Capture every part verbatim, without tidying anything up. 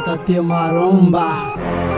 J T Maromba.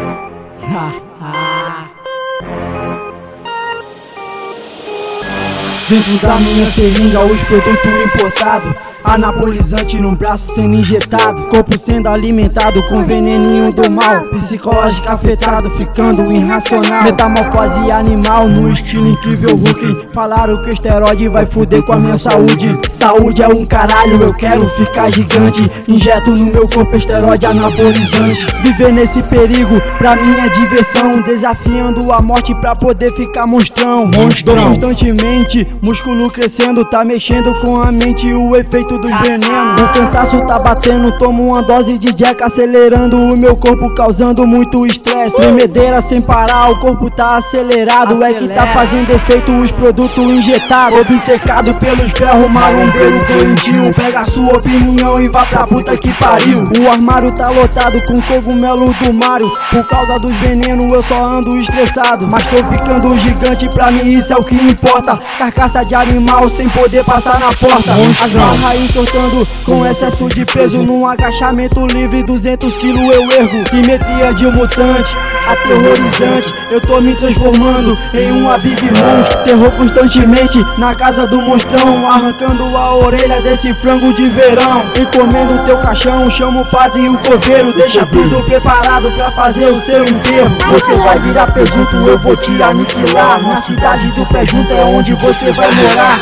Dentro da minha seringa os produtos importados, anabolizante no braço sendo injetado, corpo sendo alimentado com veneninho do mal, psicológico afetado, ficando irracional, metamorfose animal no estilo incrível Hulk. Falaram que o esteroide vai fuder com a minha saúde. Saúde é um caralho, eu quero ficar gigante. Injeto no meu corpo esteroide anabolizante. Viver nesse perigo pra mim é diversão, desafiando a morte pra poder ficar monstrão. Monstrão constantemente, músculo crescendo, tá mexendo com a mente, o efeito dos venenos. O cansaço tá batendo, tomo uma dose de jack, acelerando o meu corpo, causando muito estresse. Tremedeira sem parar, o corpo tá acelerado. Acelera. É que tá fazendo efeito os produtos injetados. Obcecado pelos ferros, marombeiro doentio. Pega a sua opinião e vá pra puta que pariu. O armário tá lotado com cogumelo do Mario. Por causa dos venenos eu só ando estressado, mas tô ficando gigante, pra mim isso é o que importa. Carcaça de animal sem poder passar na porta. As barras entortando com excesso de peso, num agachamento livre duzentos quilos eu ergo. Simetria de um mutante, aterrorizante. Eu tô me transformando em uma Big Monstro. Terror constantemente na casa do monstrão, arrancando a orelha desse frango de verão. Encomendo teu caixão, chama o padre e o coveiro. Deixa tudo preparado pra fazer o seu enterro. Você vai virar presunto, eu vou te aniquilar. Na cidade do pé junto é onde você vai morar.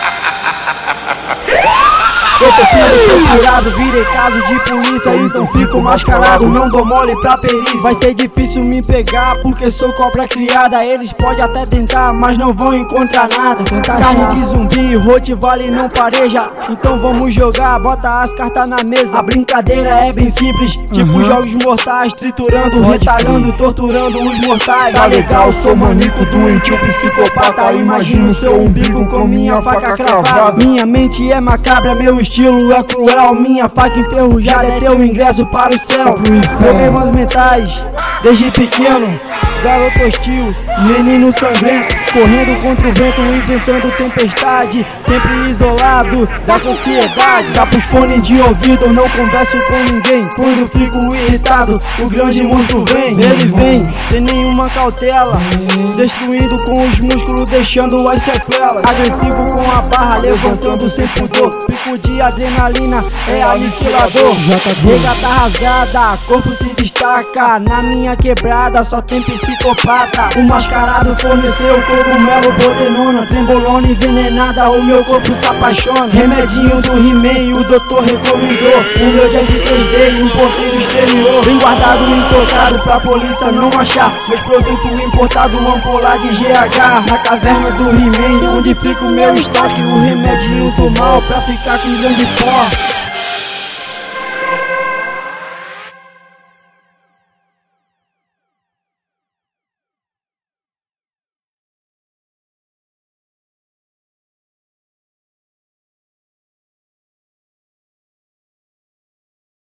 Eu tô sendo procurado, virei caso de polícia, então fico mascarado, não dou mole pra perícia. Vai ser difícil me pegar porque sou cobra criada. Eles podem até tentar, mas não vão encontrar nada. Carne de zumbi, Rottweiler não pareja. Então vamos jogar, bota as cartas na mesa. A brincadeira é bem simples, tipo uhum. jogos mortais, triturando, retalhando, torturando os mortais. Tá legal, sou manico, doentio, psicopata. Imagina o seu umbigo com minha faca cravada. Minha mente é macabra, meu estilo é cruel, minha faca enferrujada é teu ingresso para o céu. Problemas mentais, desde pequeno, garoto hostil, menino sangrento, correndo contra o vento, enfrentando tempestade, sempre isolado da sociedade. Dá pros fones de ouvido, não converso com ninguém. Quando fico irritado, o grande monstro vem. Ele vem, sem nenhuma cautela, destruindo com os músculos, deixando as sequelas. Agressivo com a barra, levantando sem pudor. Pico de adrenalina, é aniquilador. Regata rasgada, corpo se destaca. Na minha quebrada só tem psicopata. O mascarado forneceu cogumelo, bodenona, trembolona envenenada, o meu corpo se apaixona. Remedinho do He-Man, o doutor recomendou. O meu jack três D, importei do exterior. Bem guardado, intocado pra polícia não achar. Meus produtos importados, ampola de G H. Na caverna do He-Man, onde fica o meu estoque. O remedinho do mal pra ficar com grande pó.